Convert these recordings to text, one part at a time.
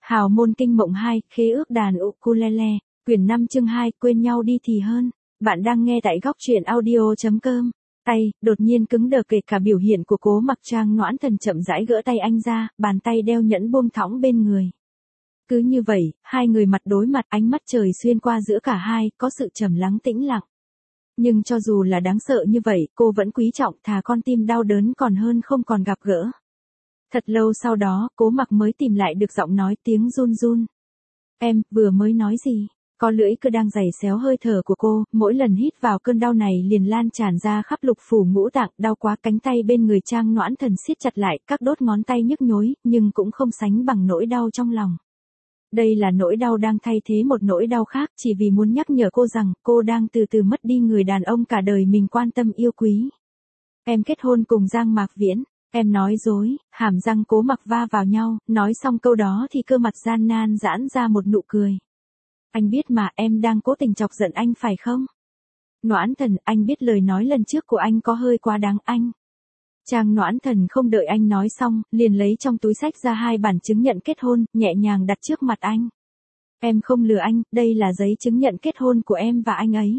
Hào môn kinh mộng 2, khế ước đàn ukulele, quyển 5 chương 2, quên nhau đi thì hơn. Bạn đang nghe tại góc truyện audio.com. Tay, đột nhiên cứng đờ kể cả biểu hiện của Cố Mặc. Trang Noãn Thần chậm rãi gỡ tay anh ra, bàn tay đeo nhẫn buông thõng bên người. Cứ như vậy, hai người mặt đối mặt, ánh mắt trời xuyên qua giữa cả hai, có sự trầm lắng tĩnh lặng. Nhưng cho dù là đáng sợ như vậy, cô vẫn quý trọng, thà con tim đau đớn còn hơn không còn gặp gỡ. Thật lâu sau đó, Cố Mặc mới tìm lại được giọng nói, tiếng run run. Em, vừa mới nói gì? Có lưỡi cứ đang giày xéo hơi thở của cô, mỗi lần hít vào cơn đau này liền lan tràn ra khắp lục phủ ngũ tạng, đau quá. Cánh tay bên người Trang Noãn Thần siết chặt lại, các đốt ngón tay nhức nhối, nhưng cũng không sánh bằng nỗi đau trong lòng. Đây là nỗi đau đang thay thế một nỗi đau khác, chỉ vì muốn nhắc nhở cô rằng, cô đang từ từ mất đi người đàn ông cả đời mình quan tâm yêu quý. Em kết hôn cùng Giang Mạc Viễn. Em nói dối, hàm răng Cố Mặc va vào nhau, nói xong câu đó thì cơ mặt gian nan giãn ra một nụ cười. Anh biết mà, em đang cố tình chọc giận anh phải không? Noãn Thần, anh biết lời nói lần trước của anh có hơi quá đáng anh. Trang Noãn Thần không đợi anh nói xong, liền lấy trong túi xách ra 2 bản chứng nhận kết hôn, nhẹ nhàng đặt trước mặt anh. Em không lừa anh, đây là giấy chứng nhận kết hôn của em và anh ấy.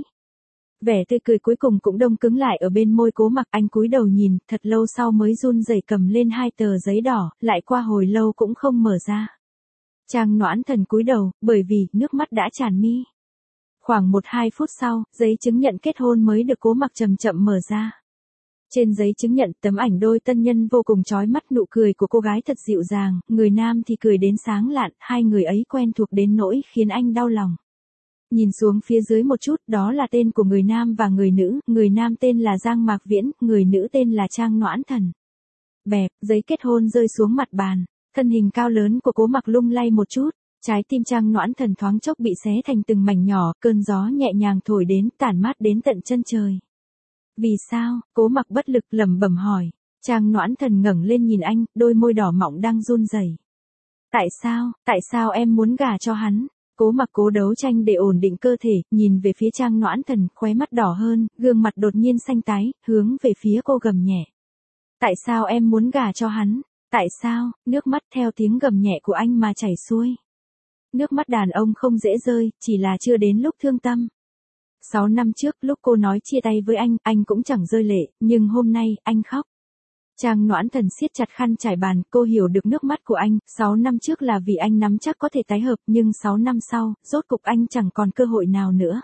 Vẻ tươi cười cuối cùng cũng đông cứng lại ở bên môi Cố Mặc. Anh cúi đầu nhìn, thật lâu sau mới run rẩy cầm lên 2 tờ giấy đỏ, lại qua hồi lâu cũng không mở ra. Trang Noãn Thần cúi đầu, bởi vì nước mắt đã tràn mi. Khoảng 1-2 phút sau, giấy chứng nhận kết hôn mới được Cố Mặc chậm chậm mở ra. Trên giấy chứng nhận, tấm ảnh đôi tân nhân vô cùng chói mắt, nụ cười của cô gái thật dịu dàng, người nam thì cười đến sáng lạn, hai người ấy quen thuộc đến nỗi khiến anh đau lòng. Nhìn xuống phía dưới một chút, đó là tên của người nam và người nam tên là Giang Mạc Viễn, người nữ tên là Trang Noãn Thần. Bẹp, giấy kết hôn rơi xuống mặt bàn, thân hình cao lớn của Cố Mặc lung lay một chút, trái tim Trang Noãn Thần thoáng chốc bị xé thành từng mảnh nhỏ, cơn gió nhẹ nhàng thổi đến, tản mát đến tận chân trời. Vì sao? Cố Mặc bất lực lẩm bẩm hỏi. Trang Noãn Thần ngẩng lên nhìn anh, đôi môi đỏ mọng đang run rẩy. Tại sao em muốn gả cho hắn? Cố Mặc cố đấu tranh để ổn định cơ thể, nhìn về phía Trang Noãn Thần, khóe mắt đỏ hơn, gương mặt đột nhiên xanh tái, hướng về phía cô gầm nhẹ. Tại sao em muốn gả cho hắn? Tại sao? Nước mắt theo tiếng gầm nhẹ của anh mà chảy xuôi. Nước mắt đàn ông không dễ rơi, chỉ là chưa đến lúc thương tâm. 6 năm trước, lúc cô nói chia tay với anh cũng chẳng rơi lệ, nhưng hôm nay, anh khóc. Trang Noãn Thần siết chặt khăn trải bàn, cô hiểu được nước mắt của anh, 6 năm trước là vì anh nắm chắc có thể tái hợp, nhưng 6 năm sau, rốt cục anh chẳng còn cơ hội nào nữa.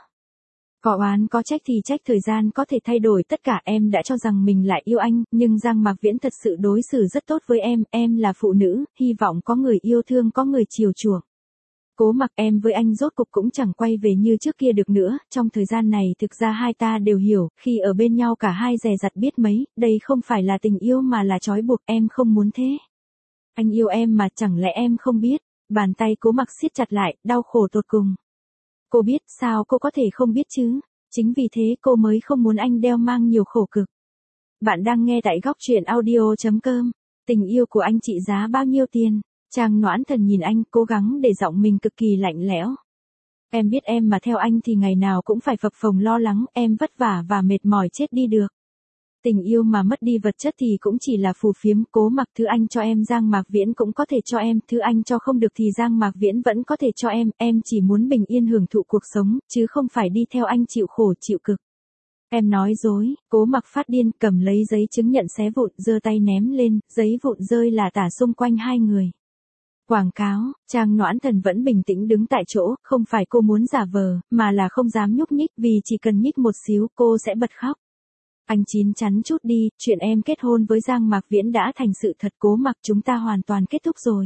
Có oán có trách thì trách thời gian có thể thay đổi tất cả. Em đã cho rằng mình lại yêu anh, nhưng Giang Mạc Viễn thật sự đối xử rất tốt với em là phụ nữ, hy vọng có người yêu thương, có người chiều chuộng. Cố Mặc, em với anh rốt cục cũng chẳng quay về như trước kia được nữa, trong thời gian này thực ra hai ta đều hiểu, khi ở bên nhau cả hai dè dặt biết mấy, đây không phải là tình yêu mà là trói buộc, em không muốn thế. Anh yêu em mà, chẳng lẽ em không biết? Bàn tay Cố Mặc siết chặt lại, đau khổ tột cùng. Cô biết, sao cô có thể không biết chứ? Chính vì thế cô mới không muốn anh đeo mang nhiều khổ cực. Bạn đang nghe tại góc truyện audio.com. Tình yêu của anh trị giá bao nhiêu tiền? Trang Noãn Thần nhìn anh, cố gắng để giọng mình cực kỳ lạnh lẽo. Em biết em mà theo anh thì ngày nào cũng phải phập phồng lo lắng, em vất vả và mệt mỏi chết đi được. Tình yêu mà mất đi vật chất thì cũng chỉ là phù phiếm. Cố Mặc, thứ anh cho em Giang Mạc Viễn cũng có thể cho em, thứ anh cho không được thì Giang Mạc Viễn vẫn có thể cho em chỉ muốn bình yên hưởng thụ cuộc sống, chứ không phải đi theo anh chịu khổ chịu cực. Em nói dối. Cố Mặc phát điên, cầm lấy giấy chứng nhận xé vụn, giơ tay ném lên, giấy vụn rơi lả tả xung quanh hai người. Quảng cáo. Trang Noãn Thần vẫn bình tĩnh đứng tại chỗ, không phải cô muốn giả vờ, mà là không dám nhúc nhích, vì chỉ cần nhích một xíu cô sẽ bật khóc. Anh chín chắn chút đi, chuyện em kết hôn với Giang Mạc Viễn đã thành sự thật. Cố Mặc, chúng ta hoàn toàn kết thúc rồi.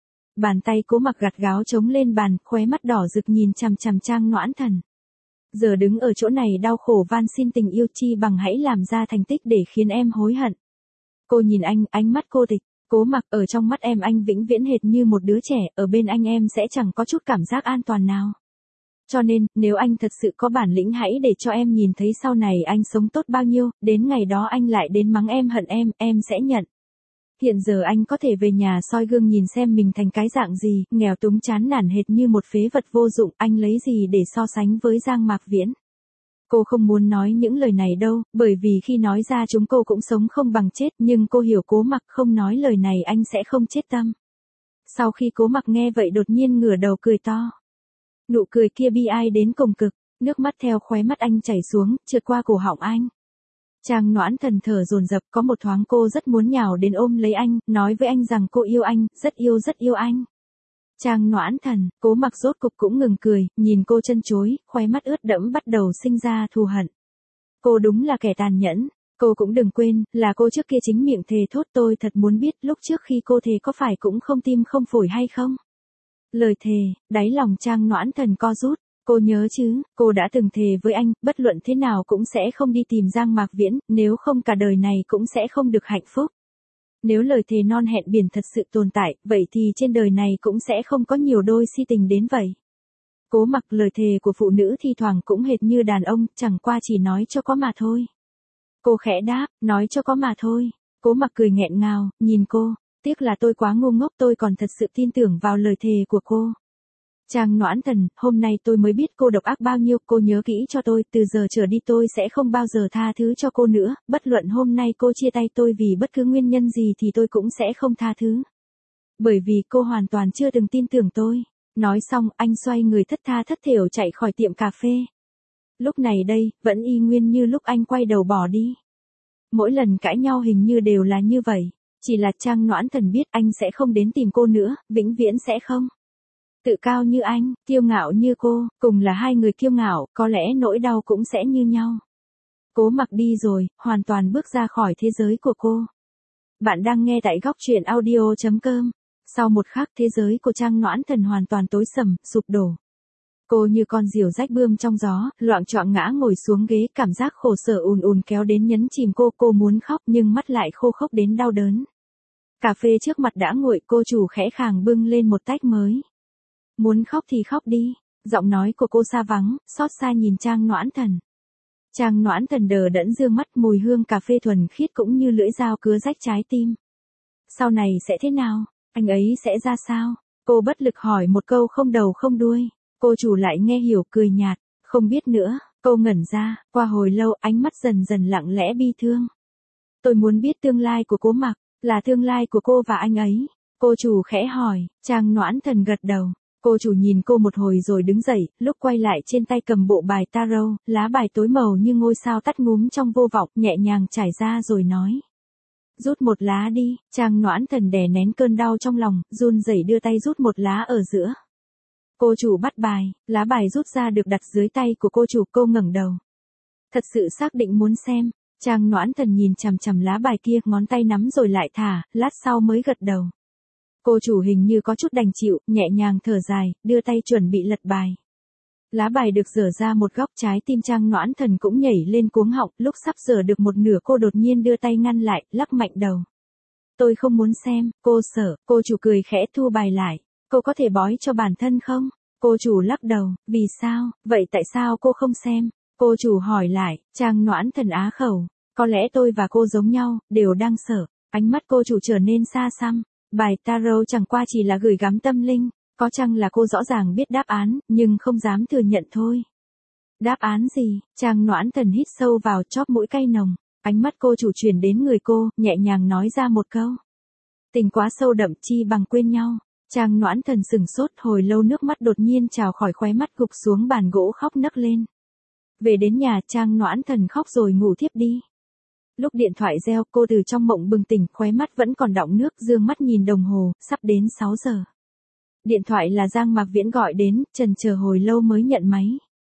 Bàn tay Cố Mặc gặt gáo chống lên bàn, khóe mắt đỏ rực nhìn chằm chằm Trang Noãn Thần. Giờ đứng ở chỗ này đau khổ van xin tình yêu, chi bằng hãy làm ra thành tích để khiến em hối hận. Cô nhìn anh, ánh mắt cô tịch. Cố Mặc, ở trong mắt em anh vĩnh viễn hệt như một đứa trẻ, ở bên anh em sẽ chẳng có chút cảm giác an toàn nào. Cho nên, nếu anh thật sự có bản lĩnh hãy để cho em nhìn thấy sau này anh sống tốt bao nhiêu, đến ngày đó anh lại đến mắng em hận em sẽ nhận. Hiện giờ anh có thể về nhà soi gương nhìn xem mình thành cái dạng gì, nghèo túng chán nản hệt như một phế vật vô dụng, anh lấy gì để so sánh với Giang Mạc Viễn. Cô không muốn nói những lời này đâu, bởi vì khi nói ra chúng cô cũng sống không bằng chết, nhưng cô hiểu Cố Mặc không nói lời này anh sẽ không chết tâm. Sau khi Cố Mặc nghe vậy đột nhiên ngửa đầu cười to. Nụ cười kia bi ai đến cùng cực, nước mắt theo khóe mắt anh chảy xuống, trượt qua cổ họng anh. Trang Noãn Thần thở dồn dập, có một thoáng cô rất muốn nhào đến ôm lấy anh, nói với anh rằng cô yêu anh, rất yêu anh. Trang Noãn Thần, Cố Mặc rốt cục cũng ngừng cười, nhìn cô chân chối, khóe mắt ướt đẫm bắt đầu sinh ra thù hận. Cô đúng là kẻ tàn nhẫn, cô cũng đừng quên, là cô trước kia chính miệng thề thốt tôi thật muốn biết lúc trước khi cô thề có phải cũng không tim không phổi hay không. Lời thề, đáy lòng Trang Noãn Thần co rút, cô nhớ chứ, cô đã từng thề với anh, bất luận thế nào cũng sẽ không đi tìm Giang Mạc Viễn, nếu không cả đời này cũng sẽ không được hạnh phúc. Nếu lời thề non hẹn biển thật sự tồn tại, vậy thì trên đời này cũng sẽ không có nhiều đôi si tình đến vậy. Cố Mặc, lời thề của phụ nữ thi thoảng cũng hệt như đàn ông, chẳng qua chỉ nói cho có mà thôi. Cô khẽ đáp, nói cho có mà thôi. Cố Mặc cười nghẹn ngào, nhìn cô, tiếc là tôi quá ngu ngốc, tôi còn thật sự tin tưởng vào lời thề của cô. Trang Noãn Thần, hôm nay tôi mới biết cô độc ác bao nhiêu, cô nhớ kỹ cho tôi, từ giờ trở đi tôi sẽ không bao giờ tha thứ cho cô nữa, bất luận hôm nay cô chia tay tôi vì bất cứ nguyên nhân gì thì tôi cũng sẽ không tha thứ. Bởi vì cô hoàn toàn chưa từng tin tưởng tôi. Nói xong, anh xoay người thất tha thất thểu chạy khỏi tiệm cà phê. Lúc này đây, vẫn y nguyên như lúc anh quay đầu bỏ đi. Mỗi lần cãi nhau hình như đều là như vậy, chỉ là Trang Noãn Thần biết anh sẽ không đến tìm cô nữa, vĩnh viễn sẽ không. Tự cao như anh, kiêu ngạo như cô, cùng là hai người kiêu ngạo, có lẽ nỗi đau cũng sẽ như nhau. Cố Mặc đi rồi, hoàn toàn bước ra khỏi thế giới của cô. Bạn đang nghe tại góc truyện audio.com. Sau một khắc thế giới của Trang Noãn Thần hoàn toàn tối sầm, sụp đổ. Cô như con diều rách bươm trong gió, loạng choạng ngã ngồi xuống ghế, cảm giác khổ sở ùn ùn kéo đến nhấn chìm cô muốn khóc nhưng mắt lại khô khốc đến đau đớn. Cà phê trước mặt đã nguội, cô chủ khẽ khàng bưng lên một tách mới. Muốn khóc thì khóc đi, giọng nói của cô xa vắng, xót xa nhìn Trang Noãn Thần. Trang Noãn Thần đờ đẫn dương mắt, mùi hương cà phê thuần khiết cũng như lưỡi dao cứa rách trái tim. Sau này sẽ thế nào? Anh ấy sẽ ra sao? Cô bất lực hỏi một câu không đầu không đuôi. Cô chủ lại nghe hiểu, cười nhạt, không biết nữa. Cô ngẩn ra, qua hồi lâu ánh mắt dần dần lặng lẽ bi thương. Tôi muốn biết tương lai của Cố Mặc, là tương lai của cô và anh ấy. Cô chủ khẽ hỏi, Trang Noãn Thần gật đầu. Cô chủ nhìn cô một hồi rồi đứng dậy, lúc quay lại trên tay cầm bộ bài tarot, lá bài tối màu như ngôi sao tắt ngúm trong vô vọng, nhẹ nhàng trải ra rồi nói. Rút một lá đi. Trang Noãn Thần đè nén cơn đau trong lòng, run rẩy đưa tay rút một lá ở giữa. Cô chủ bắt bài, lá bài rút ra được đặt dưới tay của cô chủ, cô ngẩng đầu. Thật sự xác định muốn xem. Trang Noãn Thần nhìn chằm chằm lá bài kia, ngón tay nắm rồi lại thả, lát sau mới gật đầu. Cô chủ hình như có chút đành chịu, nhẹ nhàng thở dài, đưa tay chuẩn bị lật bài. Lá bài được dở ra một góc, trái tim Trang Noãn Thần cũng nhảy lên cuống họng, lúc sắp dở được một nửa cô đột nhiên đưa tay ngăn lại, lắc mạnh đầu. Tôi không muốn xem, cô sợ. Cô chủ cười khẽ thu bài lại. Cô có thể bói cho bản thân không? Cô chủ lắc đầu, vì sao, vậy tại sao cô không xem? Cô chủ hỏi lại, Trang Noãn Thần á khẩu. Có lẽ tôi và cô giống nhau, đều đang sợ. Ánh mắt cô chủ trở nên xa xăm. Bài tarot chẳng qua chỉ là gửi gắm tâm linh. Có chăng là cô rõ ràng biết đáp án, nhưng không dám thừa nhận thôi. Đáp án gì? Trang Noãn Thần hít sâu vào, chóp mũi cay nồng. Ánh mắt cô chủ chuyển đến người cô, nhẹ nhàng nói ra một câu. Tình quá sâu đậm, chi bằng quên nhau. Trang Noãn Thần sừng sốt, hồi lâu nước mắt đột nhiên trào khỏi khóe mắt, gục xuống bàn gỗ khóc nấc lên. Về đến nhà, Trang Noãn Thần khóc rồi ngủ thiếp đi. Lúc điện thoại reo, cô từ trong mộng bừng tỉnh, khóe mắt vẫn còn đọng nước, dương mắt nhìn đồng hồ, sắp đến 6 giờ. Điện thoại là Giang Mạc Viễn gọi đến, chần chờ hồi lâu mới nhận máy.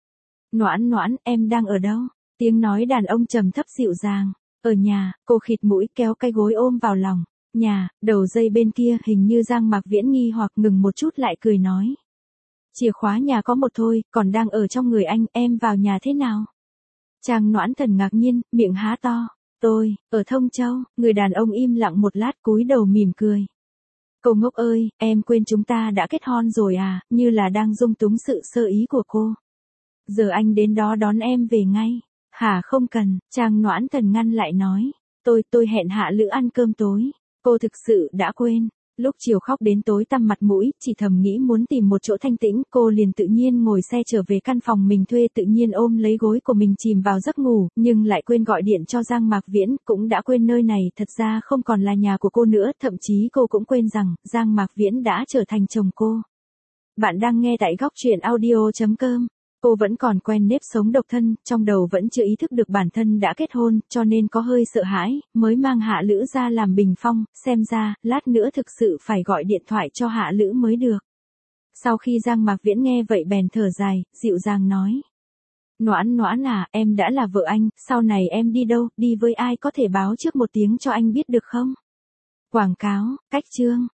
Noãn Noãn, em đang ở đâu? Tiếng nói đàn ông trầm thấp dịu dàng. Ở nhà. Cô khịt mũi, kéo cái gối ôm vào lòng. Nhà. Đầu dây bên kia, hình như Giang Mạc Viễn nghi hoặc ngừng một chút lại cười nói. Chìa khóa nhà có một thôi, còn đang ở trong người anh, em vào nhà thế nào? Trang Noãn Thần ngạc nhiên, miệng há to. Tôi, ở Thông Châu. Người đàn ông im lặng một lát, cúi đầu mỉm cười. Cô ngốc ơi, em quên chúng ta đã kết hôn rồi à, như là đang dung túng sự sơ ý của cô. Giờ anh đến đó đón em về ngay. Hả, không cần. Trang Noãn Thần ngăn lại nói. Tôi hẹn Hạ Lữ ăn cơm tối. Cô thực sự đã quên. Lúc chiều khóc đến tối tăm mặt mũi, chỉ thầm nghĩ muốn tìm một chỗ thanh tĩnh, cô liền tự nhiên ngồi xe trở về căn phòng mình thuê, tự nhiên ôm lấy gối của mình chìm vào giấc ngủ, nhưng lại quên gọi điện cho Giang Mạc Viễn, cũng đã quên nơi này thật ra không còn là nhà của cô nữa, thậm chí cô cũng quên rằng, Giang Mạc Viễn đã trở thành chồng cô. Bạn đang nghe tại góc truyện audio.com. Cô vẫn còn quen nếp sống độc thân, trong đầu vẫn chưa ý thức được bản thân đã kết hôn, cho nên có hơi sợ hãi, mới mang Hạ Lữ ra làm bình phong, xem ra, lát nữa thực sự phải gọi điện thoại cho Hạ Lữ mới được. Sau khi Giang Mạc Viễn nghe vậy bèn thở dài, dịu dàng nói. Noãn Noãn à, em đã là vợ anh, sau này em đi đâu, đi với ai có thể báo trước một tiếng cho anh biết được không? Quảng cáo, cách chương.